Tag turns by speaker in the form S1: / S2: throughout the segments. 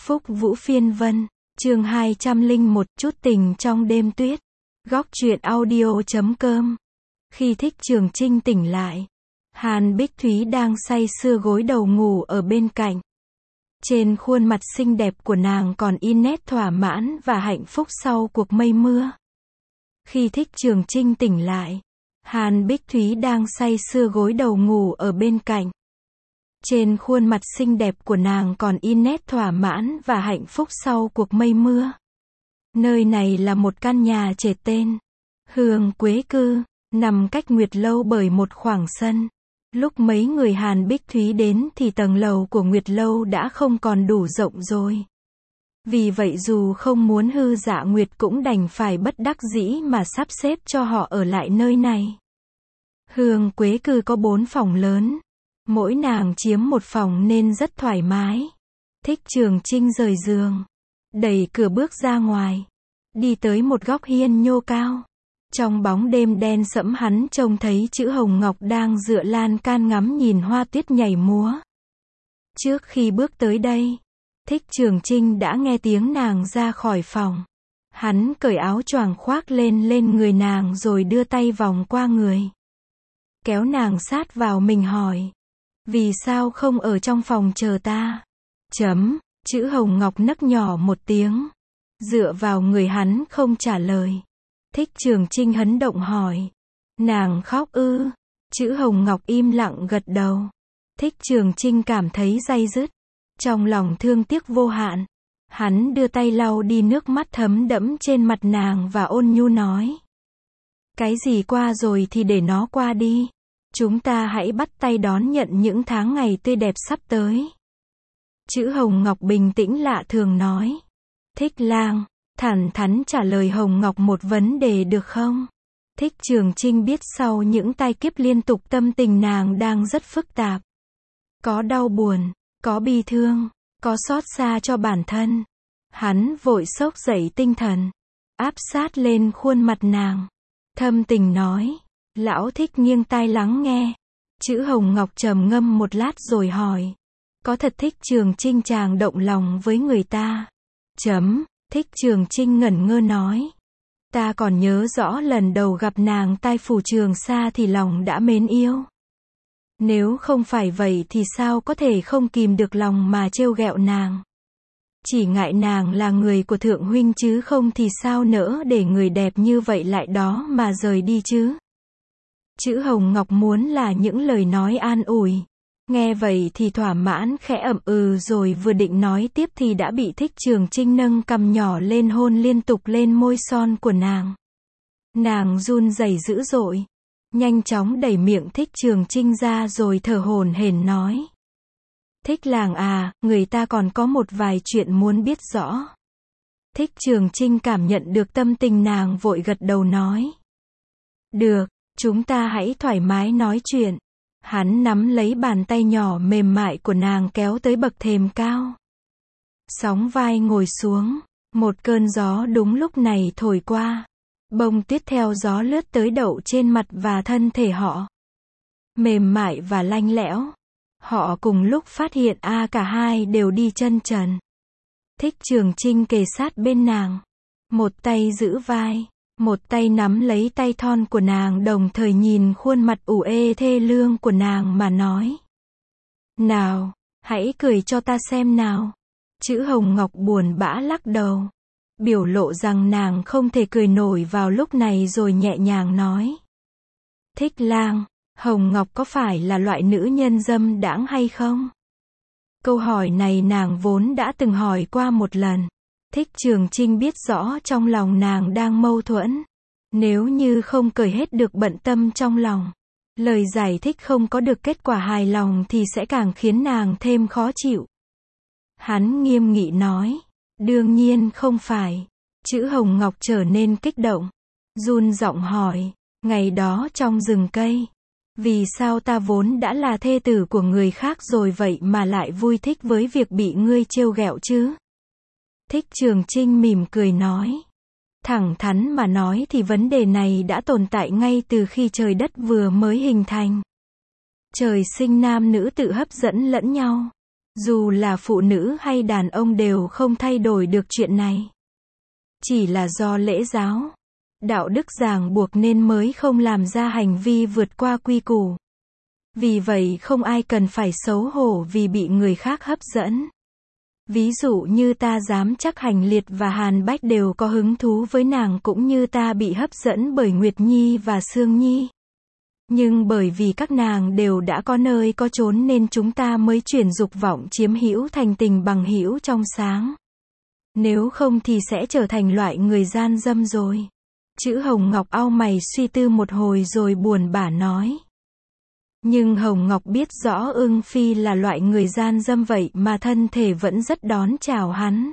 S1: Phúc Vũ Phiên Vân, chương 201, chút tình trong đêm tuyết. Góc truyện audio.com. Khi Thích Trường Chinh tỉnh lại, Hàn Bích Thúy đang say sưa gối đầu ngủ ở bên cạnh. Trên khuôn mặt xinh đẹp của nàng còn in nét thỏa mãn và hạnh phúc sau cuộc mây mưa. Khi Thích Trường Chinh tỉnh lại, Hàn Bích Thúy đang say sưa gối đầu ngủ ở bên cạnh. Trên khuôn mặt xinh đẹp của nàng còn in nét thỏa mãn và hạnh phúc sau cuộc mây mưa. Nơi này là một căn nhà trệt tên Hương Quế Cư, nằm cách Nguyệt Lâu bởi một khoảng sân. Lúc mấy người Hàn Bích Thúy đến thì tầng lầu của Nguyệt Lâu đã không còn đủ rộng rồi. Vì vậy dù không muốn hư Dạ Nguyệt cũng đành phải bất đắc dĩ mà sắp xếp cho họ ở lại nơi này. Hương Quế Cư có 4 phòng lớn. Mỗi nàng chiếm một phòng nên rất thoải mái. Thích Trường Chinh rời giường, đẩy cửa bước ra ngoài, đi tới một góc hiên nhô cao. Trong bóng đêm đen sẫm hắn trông thấy chữ Hồng Ngọc đang dựa lan can ngắm nhìn hoa tuyết nhảy múa. Trước khi bước tới đây, Thích Trường Chinh đã nghe tiếng nàng ra khỏi phòng. Hắn cởi áo choàng khoác lên người nàng rồi đưa tay vòng qua người, kéo nàng sát vào mình hỏi: vì sao không ở trong phòng chờ ta? Chữ Hồng Ngọc nấc nhỏ một tiếng, dựa vào người hắn không trả lời. Thích Trường Chinh hấn động hỏi: nàng khóc ư? Chữ Hồng Ngọc im lặng gật đầu. Thích Trường Chinh cảm thấy day dứt, trong lòng thương tiếc vô hạn. Hắn đưa tay lau đi nước mắt thấm đẫm trên mặt nàng và ôn nhu nói: cái gì qua rồi thì để nó qua đi. Chúng ta hãy bắt tay đón nhận những tháng ngày tươi đẹp sắp tới. Chữ Hồng Ngọc bình tĩnh lạ thường nói. Thích lang, thẳng thắn trả lời Hồng Ngọc một vấn đề được không? Thích Trường Chinh biết sau những tai kiếp liên tục tâm tình nàng đang rất phức tạp. Có đau buồn, có bi thương, có xót xa cho bản thân. Hắn vội xốc dậy tinh thần, áp sát lên khuôn mặt nàng, thâm tình nói. Lão Thích nghiêng tai lắng nghe. Chữ Hồng Ngọc trầm ngâm một lát rồi hỏi: có thật Thích Trường Chinh chàng động lòng với người ta? Thích Trường Chinh ngẩn ngơ nói: ta còn nhớ rõ lần đầu gặp nàng tại phủ Trường Sa thì lòng đã mến yêu. Nếu không phải vậy thì sao có thể không kìm được lòng mà trêu ghẹo nàng. Chỉ ngại nàng là người của thượng huynh chứ không thì sao nỡ để người đẹp như vậy lại đó mà rời đi chứ. Chữ Hồng Ngọc muốn là những lời nói an ủi. Nghe vậy thì thỏa mãn khẽ ậm ừ rồi vừa định nói tiếp thì đã bị Thích Trường Chinh nâng cằm nhỏ lên hôn liên tục lên môi son của nàng. Nàng run rẩy dữ dội, nhanh chóng đẩy miệng Thích Trường Chinh ra rồi thở hổn hển nói: Thích làng à, người ta còn có một vài chuyện muốn biết rõ. Thích Trường Chinh cảm nhận được tâm tình nàng vội gật đầu nói: được, chúng ta hãy thoải mái nói chuyện. Hắn nắm lấy bàn tay nhỏ mềm mại của nàng kéo tới bậc thềm cao. Sóng vai ngồi xuống. Một cơn gió đúng lúc này thổi qua. Bông tuyết theo gió lướt tới đậu trên mặt và thân thể họ. Mềm mại và lanh lẽo. Họ cùng lúc phát hiện cả hai đều đi chân trần. Thích Trường Chinh kề sát bên nàng. Một tay giữ vai, một tay nắm lấy tay thon của nàng đồng thời nhìn khuôn mặt ủ ê thê lương của nàng mà nói: nào, hãy cười cho ta xem nào. Chữ Hồng Ngọc buồn bã lắc đầu, biểu lộ rằng nàng không thể cười nổi vào lúc này rồi nhẹ nhàng nói: Thích lang, Hồng Ngọc có phải là loại nữ nhân dâm đãng hay không? Câu hỏi này nàng vốn đã từng hỏi qua một lần. Thích Trường Chinh biết rõ trong lòng nàng đang mâu thuẫn. Nếu như không cởi hết được bận tâm trong lòng, lời giải thích không có được kết quả hài lòng thì sẽ càng khiến nàng thêm khó chịu. Hắn nghiêm nghị nói: đương nhiên không phải. Chữ Hồng Ngọc trở nên kích động, run giọng hỏi: ngày đó trong rừng cây, vì sao ta vốn đã là thê tử của người khác rồi vậy mà lại vui thích với việc bị ngươi trêu ghẹo chứ? Thích Trường Chinh mỉm cười nói: thẳng thắn mà nói thì vấn đề này đã tồn tại ngay từ khi trời đất vừa mới hình thành. Trời sinh nam nữ tự hấp dẫn lẫn nhau. Dù là phụ nữ hay đàn ông đều không thay đổi được chuyện này. Chỉ là do lễ giáo, đạo đức ràng buộc nên mới không làm ra hành vi vượt qua quy củ. Vì vậy không ai cần phải xấu hổ vì bị người khác hấp dẫn. Ví dụ như ta dám chắc Hành Liệt và Hàn Bách đều có hứng thú với nàng cũng như ta bị hấp dẫn bởi Nguyệt Nhi và Sương Nhi. Nhưng bởi vì các nàng đều đã có nơi có chốn nên chúng ta mới chuyển dục vọng chiếm hữu thành tình bằng hữu trong sáng. Nếu không thì sẽ trở thành loại người gian dâm rồi. Chữ Hồng Ngọc au mày suy tư một hồi rồi buồn bã nói. Nhưng Hồng Ngọc biết rõ Ưng Phi là loại người gian dâm vậy mà thân thể vẫn rất đón chào hắn.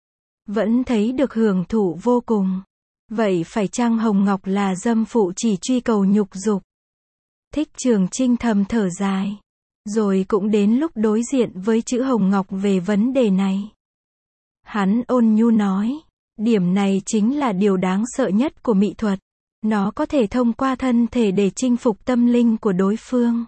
S1: Vẫn thấy được hưởng thụ vô cùng. Vậy phải chăng Hồng Ngọc là dâm phụ chỉ truy cầu nhục dục? Thích Trường Chinh thầm thở dài. Rồi cũng đến lúc đối diện với chữ Hồng Ngọc về vấn đề này. Hắn ôn nhu nói. Điểm này chính là điều đáng sợ nhất của mỹ thuật. Nó có thể thông qua thân thể để chinh phục tâm linh của đối phương.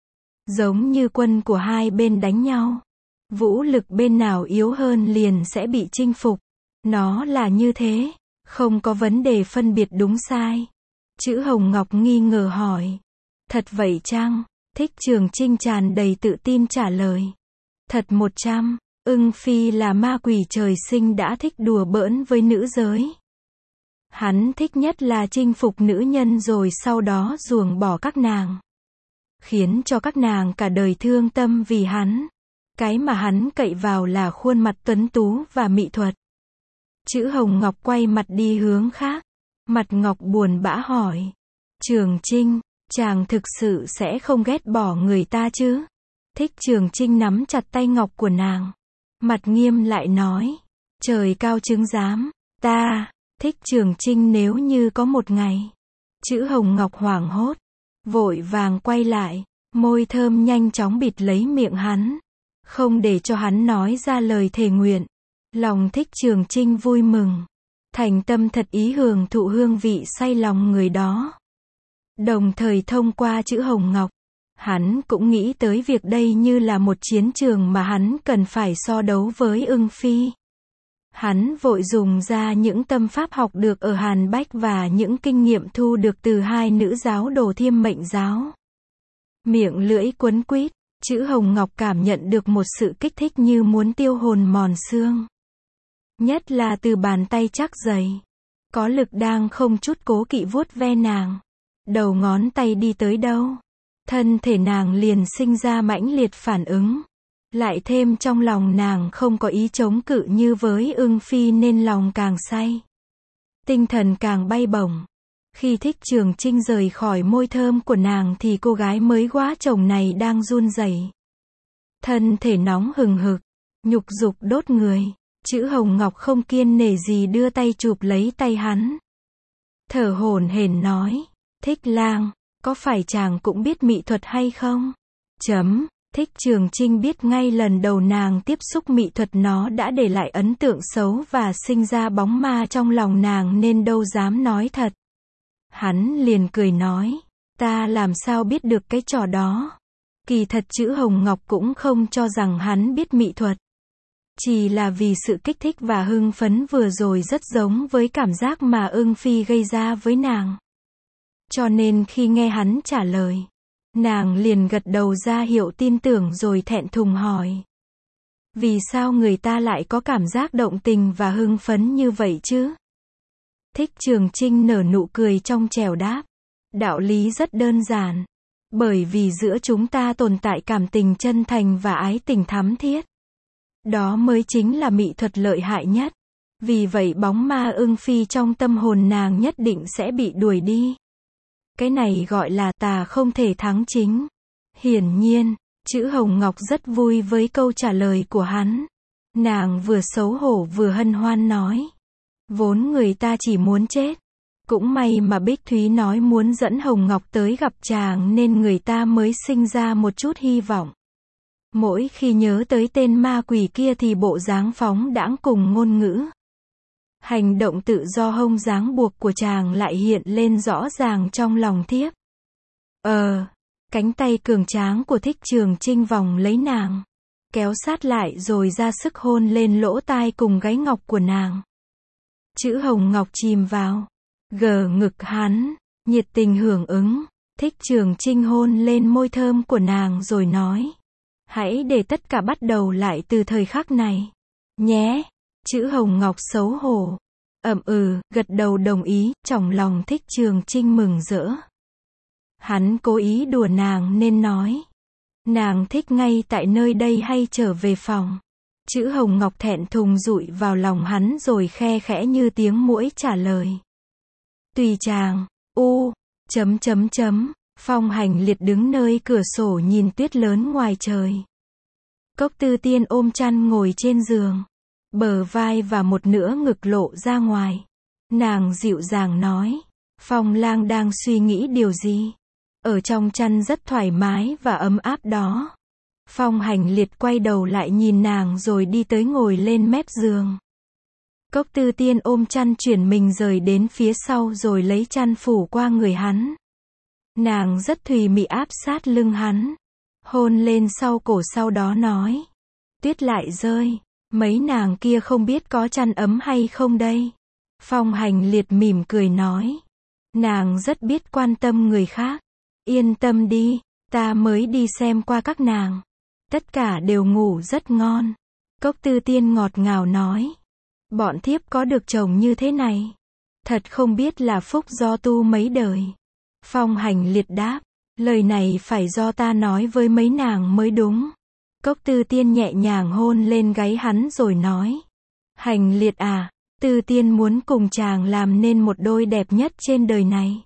S1: Giống như quân của hai bên đánh nhau. Vũ lực bên nào yếu hơn liền sẽ bị chinh phục. Nó là như thế. Không có vấn đề phân biệt đúng sai. Chữ Hồng Ngọc nghi ngờ hỏi. Thật vậy chăng? Thích Trường Chinh tràn đầy tự tin trả lời. Thật 100. Ưng Phi là ma quỷ trời sinh đã thích đùa bỡn với nữ giới. Hắn thích nhất là chinh phục nữ nhân rồi sau đó ruồng bỏ các nàng. Khiến cho các nàng cả đời thương tâm vì hắn. Cái mà hắn cậy vào là khuôn mặt tuấn tú và mỹ thuật. Chữ Hồng Ngọc quay mặt đi hướng khác. Mặt Ngọc buồn bã hỏi. Trường Chinh, chàng thực sự sẽ không ghét bỏ người ta chứ? Thích Trường Chinh nắm chặt tay Ngọc của nàng. Mặt nghiêm lại nói. Trời cao chứng giám, ta, Thích Trường Chinh nếu như có một ngày. Chữ Hồng Ngọc hoảng hốt. Vội vàng quay lại. Môi thơm nhanh chóng bịt lấy miệng hắn. Không để cho hắn nói ra lời thề nguyện. Lòng Thích Trường Chinh vui mừng. Thành tâm thật ý hưởng thụ hương vị say lòng người đó. Đồng thời thông qua chữ Hồng Ngọc. Hắn cũng nghĩ tới việc đây như là một chiến trường mà hắn cần phải so đấu với Ưng Phi. Hắn vội dùng ra những tâm pháp học được ở Hàn Bách và những kinh nghiệm thu được từ hai nữ giáo đồ Thiêm Mệnh giáo. Miệng lưỡi quấn quýt, chữ Hồng Ngọc cảm nhận được một sự kích thích như muốn tiêu hồn mòn xương. Nhất là từ bàn tay chắc dày. Có lực đang không chút cố kỵ vuốt ve nàng. Đầu ngón tay đi tới đâu. Thân thể nàng liền sinh ra mãnh liệt phản ứng. Lại thêm trong lòng nàng không có ý chống cự như với Ưng Phi nên lòng càng say. Tinh thần càng bay bổng. Khi Thích Trường Chinh rời khỏi môi thơm của nàng thì cô gái mới quá chồng này đang run rẩy. Thân thể nóng hừng hực. Nhục dục đốt người. Chữ Hồng Ngọc không kiên nể gì đưa tay chụp lấy tay hắn. Thở hổn hển nói. Thích lang, có phải chàng cũng biết mỹ thuật hay không? Thích Trường Chinh biết ngay lần đầu nàng tiếp xúc mỹ thuật nó đã để lại ấn tượng xấu và sinh ra bóng ma trong lòng nàng nên đâu dám nói thật. Hắn liền cười nói, ta làm sao biết được cái trò đó. Kỳ thật chữ Hồng Ngọc cũng không cho rằng hắn biết mỹ thuật. Chỉ là vì sự kích thích và hưng phấn vừa rồi rất giống với cảm giác mà Ưng Phi gây ra với nàng. Cho nên khi nghe hắn trả lời, nàng liền gật đầu ra hiệu tin tưởng rồi thẹn thùng hỏi. Vì sao người ta lại có cảm giác động tình và hưng phấn như vậy chứ? Thích Trường Chinh nở nụ cười trong trẻo đáp. Đạo lý rất đơn giản. Bởi vì giữa chúng ta tồn tại cảm tình chân thành và ái tình thắm thiết. Đó mới chính là mỹ thuật lợi hại nhất. Vì vậy bóng ma Ưng Phi trong tâm hồn nàng nhất định sẽ bị đuổi đi. Cái này gọi là tà không thể thắng chính. Hiển nhiên, chữ Hồng Ngọc rất vui với câu trả lời của hắn. Nàng vừa xấu hổ vừa hân hoan nói. Vốn người ta chỉ muốn chết. Cũng may mà Bích Thúy nói muốn dẫn Hồng Ngọc tới gặp chàng nên người ta mới sinh ra một chút hy vọng. Mỗi khi nhớ tới tên ma quỷ kia thì bộ dáng phóng đãng cùng ngôn ngữ. Hành động tự do hông dáng buộc của chàng lại hiện lên rõ ràng trong lòng thiếp. Cánh tay cường tráng của Thích Trường Chinh vòng lấy nàng. kéo sát lại rồi ra sức hôn lên lỗ tai cùng gáy ngọc của nàng. Chữ hồng ngọc chìm vào ngực hắn, nhiệt tình hưởng ứng. Thích Trường Chinh hôn lên môi thơm của nàng rồi nói, hãy để tất cả bắt đầu lại từ thời khắc này, nhé. Chữ hồng ngọc xấu hổ, gật đầu đồng ý, trong lòng Thích Trường Chinh mừng rỡ. Hắn cố ý đùa nàng nên nói, nàng thích ngay tại nơi đây hay trở về phòng. Chữ hồng ngọc thẹn thùng dụi vào lòng hắn rồi khe khẽ như tiếng muỗi trả lời. Tùy chàng, Phong Hành Liệt đứng nơi cửa sổ nhìn tuyết lớn ngoài trời. Cốc Tư Tiên ôm chăn ngồi trên giường, bờ vai và một nửa ngực lộ ra ngoài. Nàng dịu dàng nói, Phong lang đang suy nghĩ điều gì? Ở trong chăn rất thoải mái và ấm áp đó. Phong Hành Liệt quay đầu lại nhìn nàng rồi đi tới ngồi lên mép giường. Cốc Tư Tiên ôm chăn chuyển mình rời đến phía sau rồi lấy chăn phủ qua người hắn. Nàng rất thùy mị áp sát lưng hắn, hôn lên sau cổ, sau đó nói, tuyết lại rơi, mấy nàng kia không biết có chăn ấm hay không đây. Phong Hành Liệt mỉm cười nói, nàng rất biết quan tâm người khác, yên tâm đi, ta mới đi xem qua các nàng, tất cả đều ngủ rất ngon. Cốc Tư Tiên ngọt ngào nói, bọn thiếp có được chồng như thế này, thật không biết là phúc do tu mấy đời. Phong Hành Liệt đáp, lời này phải do ta nói với mấy nàng mới đúng. Cốc Tư Tiên nhẹ nhàng hôn lên gáy hắn rồi nói, Hành Liệt à, Tư Tiên muốn cùng chàng làm nên một đôi đẹp nhất trên đời này.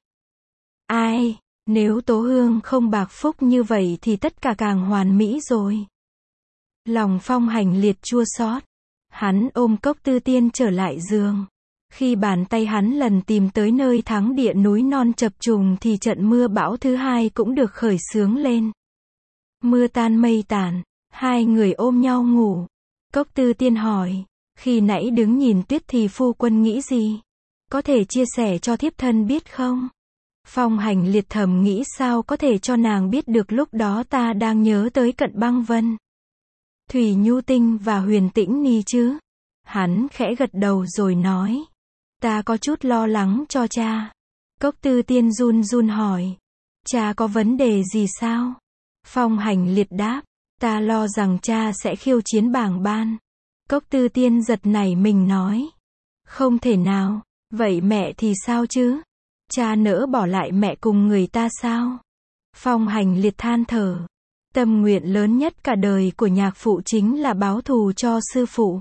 S1: Ai, nếu Tố Hương không bạc phúc như vậy thì tất cả càng hoàn mỹ rồi. Lòng Phong Hành Liệt chua xót, hắn ôm Cốc Tư Tiên trở lại giường. Khi bàn tay hắn lần tìm tới nơi thắng địa núi non chập trùng thì trận mưa bão thứ hai cũng được khởi xướng lên. Mưa tan mây tàn, hai người ôm nhau ngủ. Cốc Tư Tiên hỏi, khi nãy đứng nhìn tuyết thì phu quân nghĩ gì? Có thể chia sẻ cho thiếp thân biết không? Phong Hành Liệt thầm nghĩ sao có thể cho nàng biết được lúc đó ta đang nhớ tới Cận Băng Vân, Thủy Nhu Tinh và Huyền Tĩnh Ni chứ? Hắn khẽ gật đầu rồi nói, ta có chút lo lắng cho cha. Cốc Tư Tiên run run hỏi, cha có vấn đề gì sao? Phong Hành Liệt đáp, ta lo rằng cha sẽ khiêu chiến bảng ban. Cốc Tư Tiên giật nảy mình nói, không thể nào, vậy mẹ thì sao chứ? Cha nỡ bỏ lại mẹ cùng người ta sao? Phong Hành Liệt than thở, tâm nguyện lớn nhất cả đời của nhạc phụ chính là báo thù cho sư phụ.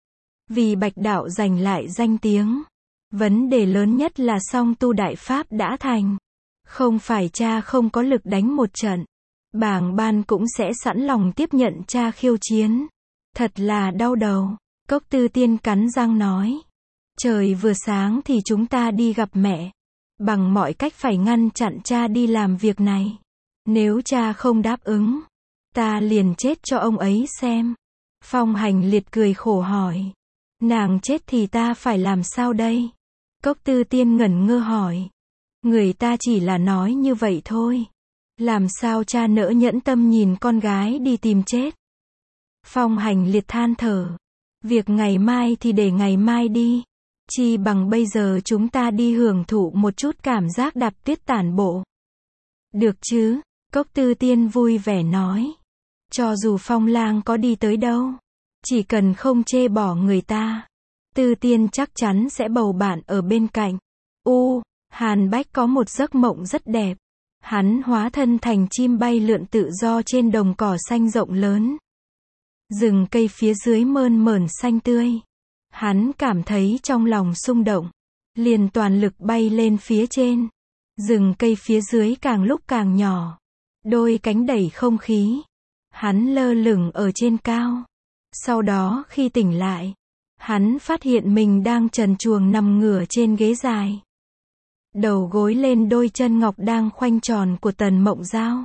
S1: Vì Bạch Đạo giành lại danh tiếng. Vấn đề lớn nhất là song tu đại pháp đã thành. Không phải cha không có lực đánh một trận, bảng ban cũng sẽ sẵn lòng tiếp nhận cha khiêu chiến. Thật là đau đầu. Cốc Tư Tiên cắn răng nói, trời vừa sáng thì chúng ta đi gặp mẹ. Bằng mọi cách phải ngăn chặn cha đi làm việc này. Nếu cha không đáp ứng, ta liền chết cho ông ấy xem. Phong Hành Liệt cười khổ hỏi, nàng chết thì ta phải làm sao đây? Cốc Tư Tiên ngẩn ngơ hỏi, người ta chỉ là nói như vậy thôi. Làm sao cha nỡ nhẫn tâm nhìn con gái đi tìm chết? Phong Hành Liệt than thở, việc ngày mai thì để ngày mai đi. Chi bằng bây giờ chúng ta đi hưởng thụ một chút cảm giác đạp tuyết tản bộ. Được chứ? Cốc Tư Tiên vui vẻ nói, cho dù Phong lang có đi tới đâu, chỉ cần không chê bỏ người ta, Tư Tiên chắc chắn sẽ bầu bạn ở bên cạnh. Hàn Bách có một giấc mộng rất đẹp. Hắn hóa thân thành chim bay lượn tự do trên đồng cỏ xanh rộng lớn. Rừng cây phía dưới mơn mởn xanh tươi. Hắn cảm thấy trong lòng xung động, liền toàn lực bay lên phía trên. Rừng cây phía dưới càng lúc càng nhỏ, đôi cánh đẩy không khí. Hắn lơ lửng ở trên cao. Sau đó khi tỉnh lại, hắn phát hiện mình đang trần truồng nằm ngửa trên ghế dài. Đầu gối lên đôi chân ngọc đang khoanh tròn của Tần Mộng Giao.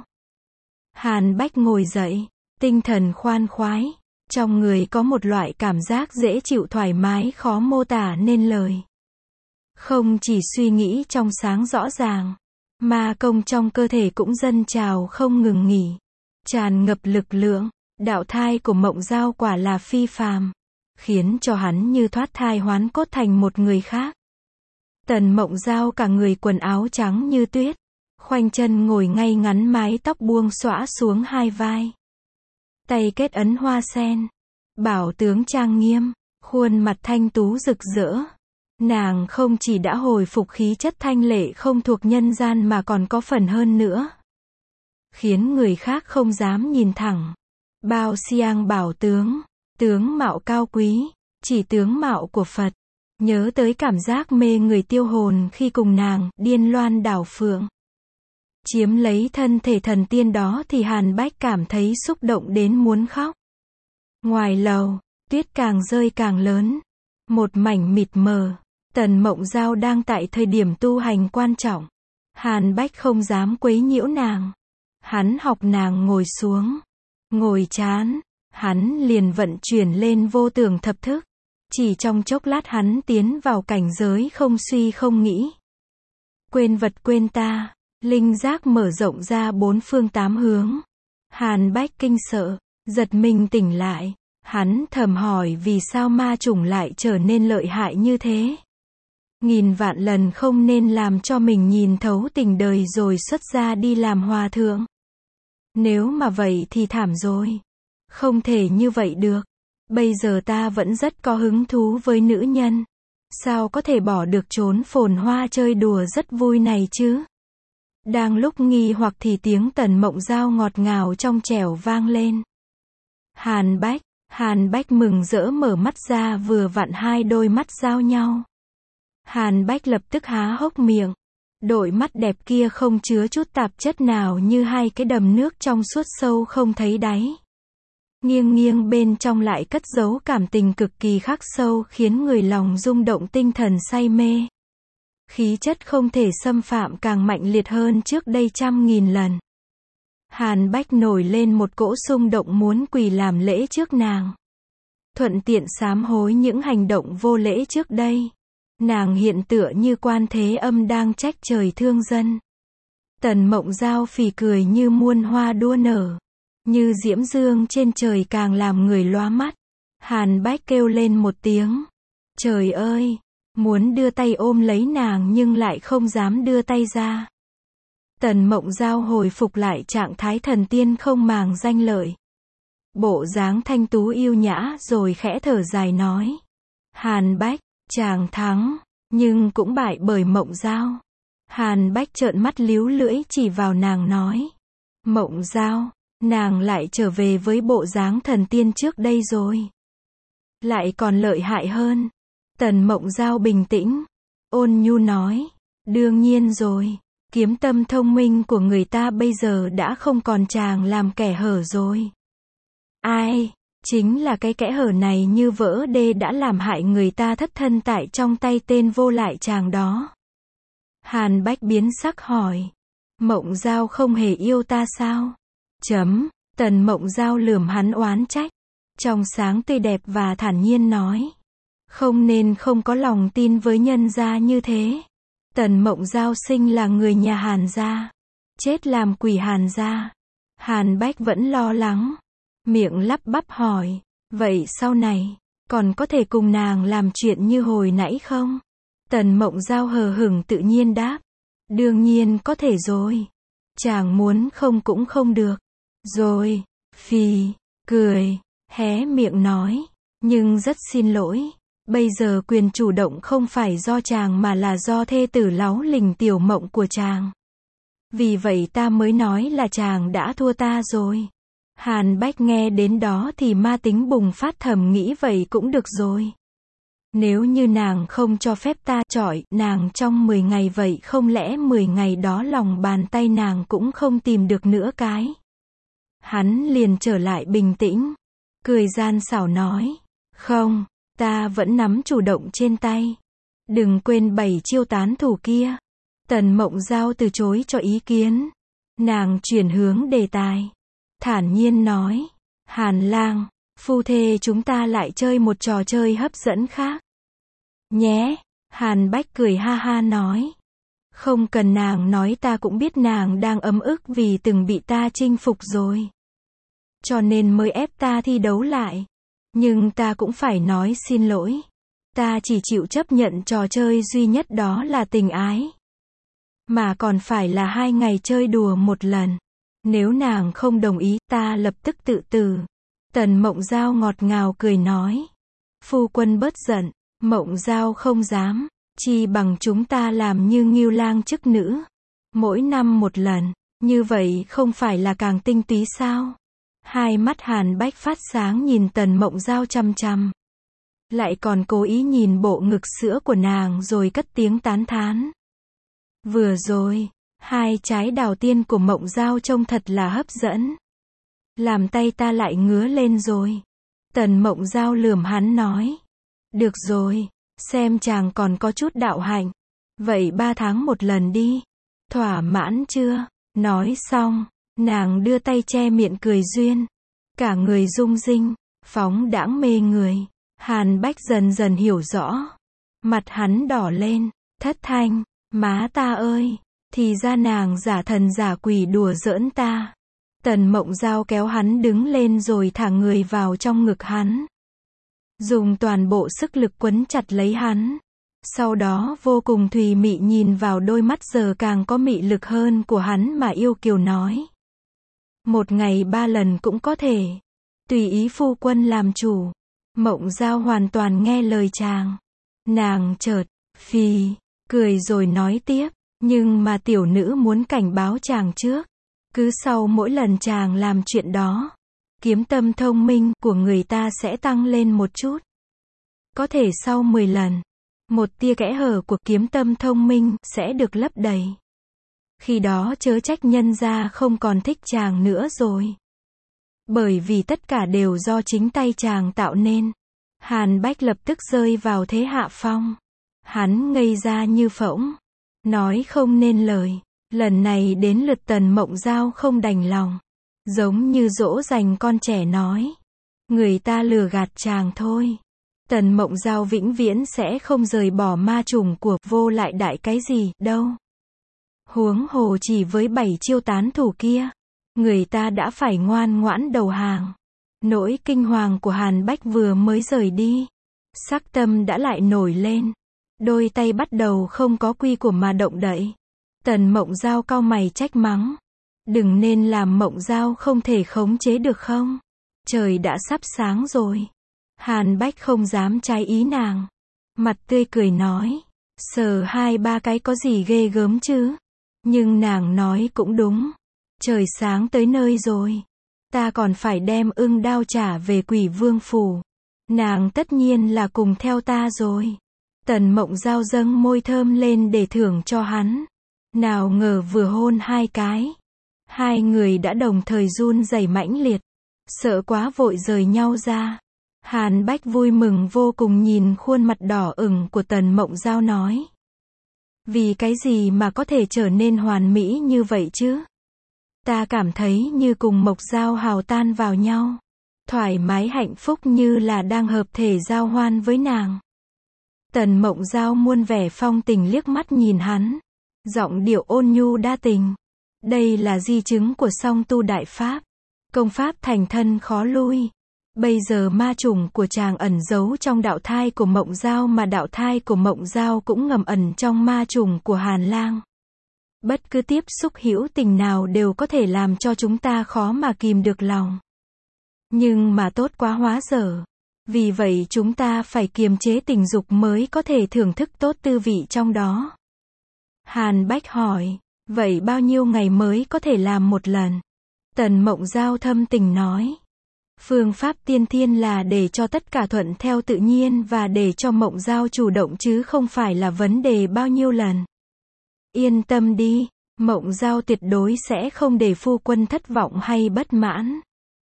S1: Hàn Bách ngồi dậy, tinh thần khoan khoái. Trong người có một loại cảm giác dễ chịu thoải mái khó mô tả nên lời. Không chỉ suy nghĩ trong sáng rõ ràng, ma công trong cơ thể cũng dâng trào không ngừng nghỉ, tràn ngập lực lượng. Đạo thai của Mộng Dao quả là phi phàm, khiến cho hắn như thoát thai hoán cốt thành một người khác. Tần Mộng Dao cả người quần áo trắng như tuyết, khoanh chân ngồi ngay ngắn, mái tóc buông xõa xuống hai vai. Tay kết ấn hoa sen, bảo tướng trang nghiêm, khuôn mặt thanh tú rực rỡ. Nàng không chỉ đã hồi phục khí chất thanh lệ không thuộc nhân gian mà còn có phần hơn nữa, khiến người khác không dám nhìn thẳng. Bao xiang bảo tướng, tướng mạo cao quý, chỉ tướng mạo của Phật. Nhớ tới cảm giác mê người tiêu hồn khi cùng nàng điên loan đảo phượng, chiếm lấy thân thể thần tiên đó thì Hàn Bách cảm thấy xúc động đến muốn khóc. Ngoài lầu, tuyết càng rơi càng lớn, một mảnh mịt mờ. Tần Mộng Dao đang tại thời điểm tu hành quan trọng. Hàn Bách không dám quấy nhiễu nàng. Hắn học nàng ngồi xuống, ngồi chán, hắn liền vận chuyển lên vô tưởng thập thức. Chỉ trong chốc lát hắn tiến vào cảnh giới không suy không nghĩ. Quên vật quên ta, linh giác mở rộng ra bốn phương tám hướng. Hàn Bách kinh sợ, giật mình tỉnh lại. Hắn thầm hỏi vì sao ma chủng lại trở nên lợi hại như thế. Nghìn vạn lần không nên làm cho mình nhìn thấu tình đời rồi xuất gia đi làm hòa thượng. Nếu mà vậy thì thảm rồi. Không thể như vậy được. Bây giờ ta vẫn rất có hứng thú với nữ nhân. Sao có thể bỏ được chốn phồn hoa chơi đùa rất vui này chứ? Đang lúc nghi hoặc thì tiếng Tần Mộng Dao ngọt ngào trong trẻo vang lên. Hàn Bách mừng rỡ mở mắt ra, vừa vặn hai đôi mắt giao nhau. Hàn Bách lập tức há hốc miệng. Đôi mắt đẹp kia không chứa chút tạp chất nào, như hai cái đầm nước trong suốt sâu không thấy đáy. Nghiêng nghiêng bên trong lại cất giấu cảm tình cực kỳ khắc sâu, khiến người lòng rung động, tinh thần say mê. Khí chất không thể xâm phạm càng mạnh liệt hơn trước đây 100.000 lần. Hàn Bách nổi lên một cỗ xung động muốn quỳ làm lễ trước nàng. Thuận tiện sám hối những hành động vô lễ trước đây. Nàng hiện tựa như Quan Thế Âm đang trách trời thương dân. Tần Mộng Dao phì cười như muôn hoa đua nở, như diễm dương trên trời, càng làm người lóa mắt. Hàn Bách kêu lên một tiếng. Trời ơi! Muốn đưa tay ôm lấy nàng nhưng lại không dám đưa tay ra. Tần Mộng Dao hồi phục lại trạng thái thần tiên không màng danh lợi. Bộ dáng thanh tú yêu nhã rồi khẽ thở dài nói. Hàn Bách, chàng thắng, nhưng cũng bại bởi Mộng Dao. Hàn Bách trợn mắt líu lưỡi chỉ vào nàng nói. Mộng Dao, nàng lại trở về với bộ dáng thần tiên trước đây rồi. Lại còn lợi hại hơn. Tần Mộng Dao bình tĩnh, ôn nhu nói. Đương nhiên rồi, kiếm tâm thông minh của người ta bây giờ đã không còn chàng làm kẻ hở rồi. Ai? Chính là cái kẽ hở này như vỡ đê đã làm hại người ta thất thân tại trong tay tên vô lại chàng đó. Hàn Bách biến sắc hỏi. Mộng Dao không hề yêu ta sao? Tần Mộng Dao lườm hắn oán trách. Trong sáng tươi đẹp và thản nhiên nói. Không nên không có lòng tin với nhân gia như thế. Tần Mộng Dao sinh là người nhà Hàn gia, chết làm quỷ Hàn gia. Hàn Bách vẫn lo lắng, miệng lắp bắp hỏi. Vậy sau này, còn có thể cùng nàng làm chuyện như hồi nãy không? Tần Mộng Dao hờ hững tự nhiên đáp. Đương nhiên có thể rồi. Chàng muốn không cũng không được. Rồi, phì, cười, hé miệng nói. Nhưng rất xin lỗi. Bây giờ quyền chủ động không phải do chàng mà là do thê tử láu lình Tiểu Mộng của chàng. Vì vậy ta mới nói là chàng đã thua ta rồi. Hàn Bách nghe đến đó thì ma tính bùng phát, thầm nghĩ vậy cũng được rồi. Nếu như nàng không cho phép ta chọi nàng trong 10 ngày vậy không lẽ 10 ngày đó lòng bàn tay nàng cũng không tìm được nữa cái. Hắn liền trở lại bình tĩnh, cười gian xảo nói. Không, ta vẫn nắm chủ động trên tay. Đừng quên 7 chiêu tán thủ kia. Tần Mộng Dao từ chối cho ý kiến. Nàng chuyển hướng đề tài, thản nhiên nói. Hàn lang, phu thê chúng ta lại chơi một trò chơi hấp dẫn khác nhé. Hàn Bách cười ha ha nói. Không cần nàng nói ta cũng biết nàng đang ấm ức vì từng bị ta chinh phục rồi. cho nên mới ép ta thi đấu lại. Nhưng ta cũng phải nói xin lỗi. Ta chỉ chịu chấp nhận trò chơi duy nhất đó là tình ái. Mà còn phải là 2 ngày chơi đùa một lần. Nếu nàng không đồng ý, ta lập tức tự tử. Tần Mộng Giao ngọt ngào cười nói. Phu quân bớt giận. Mộng Giao không dám. Chi bằng chúng ta làm như Ngưu Lang chức nữ. Mỗi năm một lần. Như vậy không phải là càng tinh túy sao? Hai mắt Hàn Bách phát sáng nhìn Tần Mộng Giao chăm chăm. Lại còn cố ý nhìn bộ ngực sữa của nàng rồi cất tiếng tán thán. Vừa rồi, 2 trái đào tiên của Mộng Giao trông thật là hấp dẫn. Làm tay ta lại ngứa lên rồi. Tần Mộng Giao lườm hắn nói. Được rồi, xem chàng còn có chút đạo hạnh. Vậy 3 tháng một lần đi. Thỏa mãn chưa? Nói xong, nàng đưa tay che miệng cười duyên. Cả người rung rinh, phóng đãng mê người. Hàn Bách dần dần hiểu rõ. Mặt hắn đỏ lên, thất thanh. Má ta ơi, thì ra nàng giả thần giả quỷ đùa giỡn ta. Tần Mộng Giao kéo hắn đứng lên rồi thả người vào trong ngực hắn. Dùng toàn bộ sức lực quấn chặt lấy hắn. Sau đó vô cùng thùy mị nhìn vào đôi mắt giờ càng có mị lực hơn của hắn mà yêu kiều nói. 1 ngày 3 lần cũng có thể. Tùy ý phu quân làm chủ. Mộng Giao hoàn toàn nghe lời chàng. Nàng chợt, phì, cười rồi nói tiếp. Nhưng mà tiểu nữ muốn cảnh báo chàng trước. Cứ sau mỗi lần chàng làm chuyện đó, kiếm tâm thông minh của người ta sẽ tăng lên một chút. Có thể sau 10 lần, một tia kẽ hở của kiếm tâm thông minh sẽ được lấp đầy. Khi đó chớ trách nhân gia không còn thích chàng nữa rồi. Bởi vì tất cả đều do chính tay chàng tạo nên. Hàn Bách lập tức rơi vào thế hạ phong. Hắn ngây ra như phỗng, nói không nên lời. Lần này đến lượt Tần Mộng Giao không đành lòng. Giống như dỗ dành con trẻ nói. Người ta lừa gạt chàng thôi. Tần Mộng Giao vĩnh viễn sẽ không rời bỏ ma trùng của vô lại đại cái gì đâu. Huống hồ chỉ với 7 chiêu tán thủ kia. Người ta đã phải ngoan ngoãn đầu hàng. Nỗi kinh hoàng của Hàn Bách vừa mới rời đi. Sắc tâm đã lại nổi lên. Đôi tay bắt đầu không có quy của mà động đậy. Tần Mộng Giao cau mày trách mắng. Đừng nên làm Mộng Giao không thể khống chế được không? Trời đã sắp sáng rồi. Hàn Bách không dám trái ý nàng. Mặt tươi cười nói. Sờ 2-3 cái có gì ghê gớm chứ? Nhưng nàng nói cũng đúng. Trời sáng tới nơi rồi. Ta còn phải đem ưng đao trả về Quỷ Vương phủ. Nàng tất nhiên là cùng theo ta rồi. Tần Mộng Giao dâng môi thơm lên để thưởng cho hắn. Nào ngờ vừa hôn 2 cái. 2 người đã đồng thời run rẩy mãnh liệt. Sợ quá vội rời nhau ra. Hàn Bách vui mừng vô cùng nhìn khuôn mặt đỏ ửng của Tần Mộng Giao nói. Vì cái gì mà có thể trở nên hoàn mỹ như vậy chứ? Ta cảm thấy như cùng Mộc Giao hào tan vào nhau. Thoải mái hạnh phúc như là đang hợp thể giao hoan với nàng. Tần Mộng Giao muôn vẻ phong tình liếc mắt nhìn hắn. Giọng điệu ôn nhu đa tình. Đây là di chứng của song tu đại pháp. Công pháp thành thân khó lui. Bây giờ ma chủng của chàng ẩn giấu trong đạo thai của Mộng Giao mà đạo thai của Mộng Giao cũng ngầm ẩn trong ma chủng của Hàn Lang. Bất cứ tiếp xúc hữu tình nào đều có thể làm cho chúng ta khó mà kìm được lòng. Nhưng mà tốt quá hóa dở. Vì vậy chúng ta phải kiềm chế tình dục mới có thể thưởng thức tốt tư vị trong đó. Hàn Bách hỏi, vậy bao nhiêu ngày mới có thể làm một lần? Tần Mộng Giao thâm tình nói. Phương pháp tiên thiên là để cho tất cả thuận theo tự nhiên và để cho Mộng Giao chủ động chứ không phải là vấn đề bao nhiêu lần. Yên tâm đi, Mộng Giao tuyệt đối sẽ không để phu quân thất vọng hay bất mãn.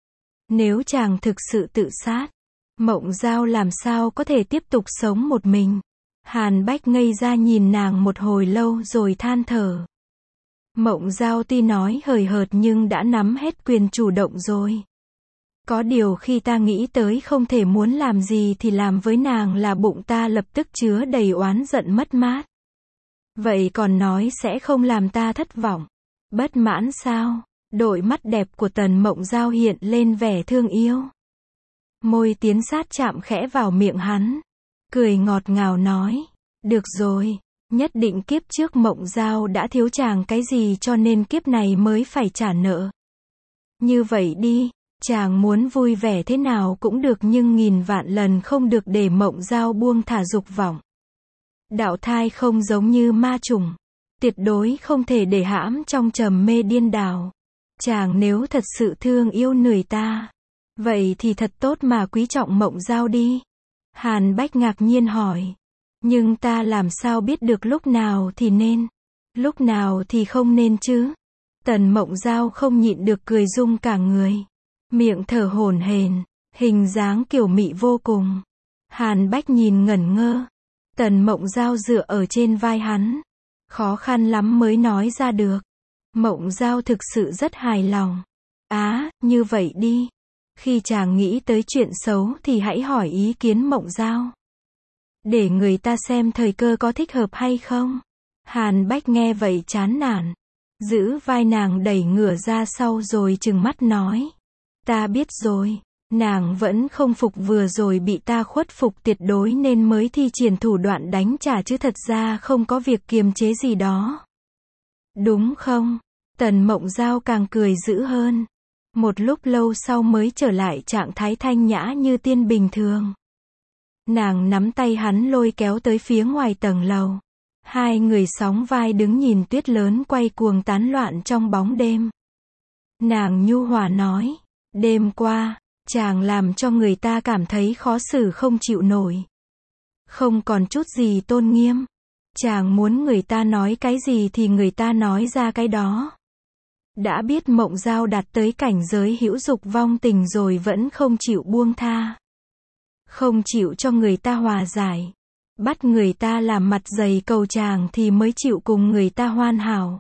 S1: Nếu chàng thực sự tự sát, Mộng Giao làm sao có thể tiếp tục sống một mình? Hàn Bách ngây ra nhìn nàng một hồi lâu rồi than thở. Mộng Giao tuy nói hời hợt nhưng đã nắm hết quyền chủ động rồi. Có điều khi ta nghĩ tới không thể muốn làm gì thì làm với nàng là bụng ta lập tức chứa đầy oán giận mất mát. Vậy còn nói sẽ không làm ta thất vọng, bất mãn sao? Đôi mắt đẹp của Tần Mộng Giao hiện lên vẻ thương yêu. Môi tiến sát chạm khẽ vào miệng hắn. Cười ngọt ngào nói. Được rồi, nhất định kiếp trước Mộng Giao đã thiếu chàng cái gì cho nên kiếp này mới phải trả nợ. Như vậy đi, chàng muốn vui vẻ thế nào cũng được nhưng nghìn vạn lần không được để Mộng Giao buông thả dục vọng. Đạo thai không giống như ma trùng. Tuyệt đối không thể để hãm trong trầm mê điên đảo. Chàng nếu thật sự thương yêu người ta, vậy thì thật tốt mà quý trọng Mộng Giao đi. Hàn Bách ngạc nhiên hỏi. Nhưng ta làm sao biết được lúc nào thì nên, lúc nào thì không nên chứ? Tần Mộng Giao không nhịn được cười rung cả người. Miệng thở hổn hển, hình dáng kiều mị vô cùng. Hàn Bách nhìn ngẩn ngơ. Tần Mộng Giao dựa ở trên vai hắn. Khó khăn lắm mới nói ra được. Mộng Giao thực sự rất hài lòng. Như vậy đi. Khi chàng nghĩ tới chuyện xấu thì hãy hỏi ý kiến Mộng Giao. Để người ta xem thời cơ có thích hợp hay không. Hàn Bách nghe vậy chán nản. Giữ vai nàng đẩy ngửa ra sau rồi trừng mắt nói. Ta biết rồi. Nàng vẫn không phục vừa rồi bị ta khuất phục tuyệt đối nên mới thi triển thủ đoạn đánh trả chứ thật ra không có việc kiềm chế gì đó. Đúng không? Tần Mộng Giao càng cười dữ hơn. Một lúc lâu sau mới trở lại trạng thái thanh nhã như tiên bình thường. Nàng nắm tay hắn lôi kéo tới phía ngoài tầng lầu. Hai người sóng vai đứng nhìn tuyết lớn quay cuồng tán loạn trong bóng đêm. Nàng nhu hòa nói. Đêm qua, chàng làm cho người ta cảm thấy khó xử không chịu nổi. Không còn chút gì tôn nghiêm. Chàng muốn người ta nói cái gì thì người ta nói ra cái đó. Đã biết Mộng Giao đạt tới cảnh giới hữu dục vong tình rồi vẫn không chịu buông tha. Không chịu cho người ta hòa giải. Bắt người ta làm mặt dày cầu chàng thì mới chịu cùng người ta hoàn hảo.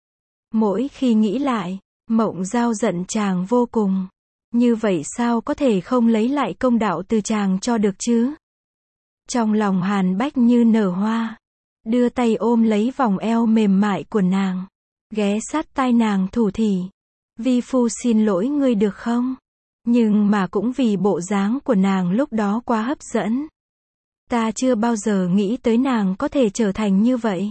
S1: Mỗi khi nghĩ lại, Mộng Giao giận chàng vô cùng. Như vậy sao có thể không lấy lại công đạo từ chàng cho được chứ? Trong lòng Hàn Bách như nở hoa. Đưa tay ôm lấy vòng eo mềm mại của nàng. Ghé sát tai nàng thủ thỉ. Vi phu xin lỗi ngươi được không? Nhưng mà cũng vì bộ dáng của nàng lúc đó quá hấp dẫn. Ta chưa bao giờ nghĩ tới nàng có thể trở thành như vậy.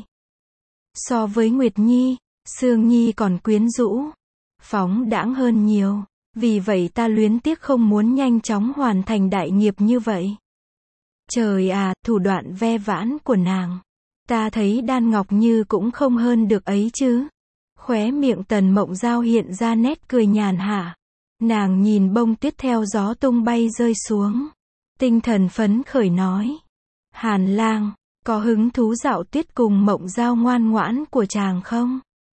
S1: So với Nguyệt Nhi, Sương Nhi còn quyến rũ, phóng đãng hơn nhiều. Vì vậy ta luyến tiếc không muốn nhanh chóng hoàn thành đại nghiệp như vậy. Trời à, thủ đoạn ve vãn của nàng. Ta thấy Đan Ngọc Như cũng không hơn được ấy chứ. Khóe miệng Tần Mộng Giao hiện ra nét cười nhàn hạ. Nàng nhìn bông tuyết theo gió tung bay rơi xuống. Tinh thần phấn khởi nói. Hàn lang, có hứng thú dạo tuyết cùng Mộng Giao ngoan ngoãn của chàng không?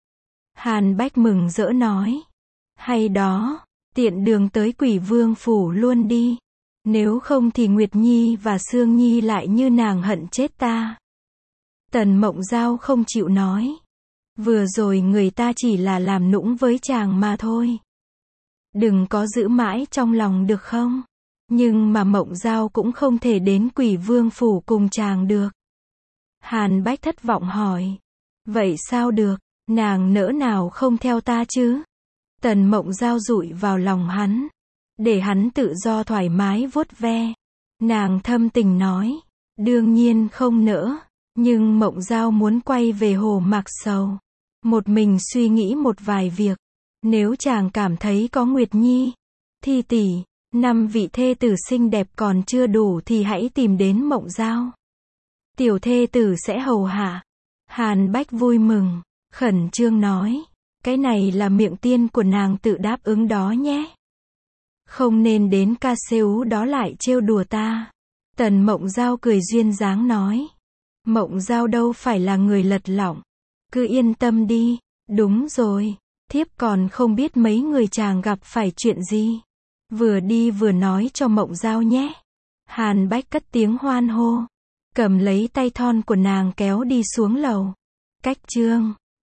S1: Hàn Bách mừng rỡ nói. Hay đó, tiện đường tới Quỷ Vương phủ luôn đi. Nếu không thì Nguyệt Nhi và Sương Nhi lại như nàng hận chết ta. Tần Mộng Giao không chịu nói. Vừa rồi người ta chỉ là làm nũng với chàng mà thôi. Đừng có giữ mãi trong lòng được không? Nhưng mà Mộng Giao cũng không thể đến Quỷ Vương phủ cùng chàng được. Hàn Bách thất vọng hỏi. Vậy sao được? Nàng nỡ nào không theo ta chứ? Tần Mộng Giao dụi vào lòng hắn. Để hắn tự do thoải mái vuốt ve. Nàng thâm tình nói. Đương nhiên không nỡ. Nhưng Mộng Giao muốn quay về Hồ Mạc Sầu. Một mình suy nghĩ một vài việc. Nếu chàng cảm thấy có Nguyệt Nhi, Thi tỷ, 5 vị thê tử xinh đẹp còn chưa đủ thì hãy tìm đến Mộng Giao. Tiểu thê tử sẽ hầu hạ. Hàn Bách vui mừng, khẩn trương nói. Cái này là miệng tiên của nàng tự đáp ứng đó nhé. Không nên đến ca xếu đó lại trêu đùa ta. Tần Mộng Giao cười duyên dáng nói. Mộng Giao đâu phải là người lật lọng. Cứ yên tâm đi. Đúng rồi. Thiếp còn không biết mấy người chàng gặp phải chuyện gì. Vừa đi vừa nói cho Mộng Giao nhé. Hàn Bách cất tiếng hoan hô. Cầm lấy tay thon của nàng kéo đi xuống lầu. Cách chương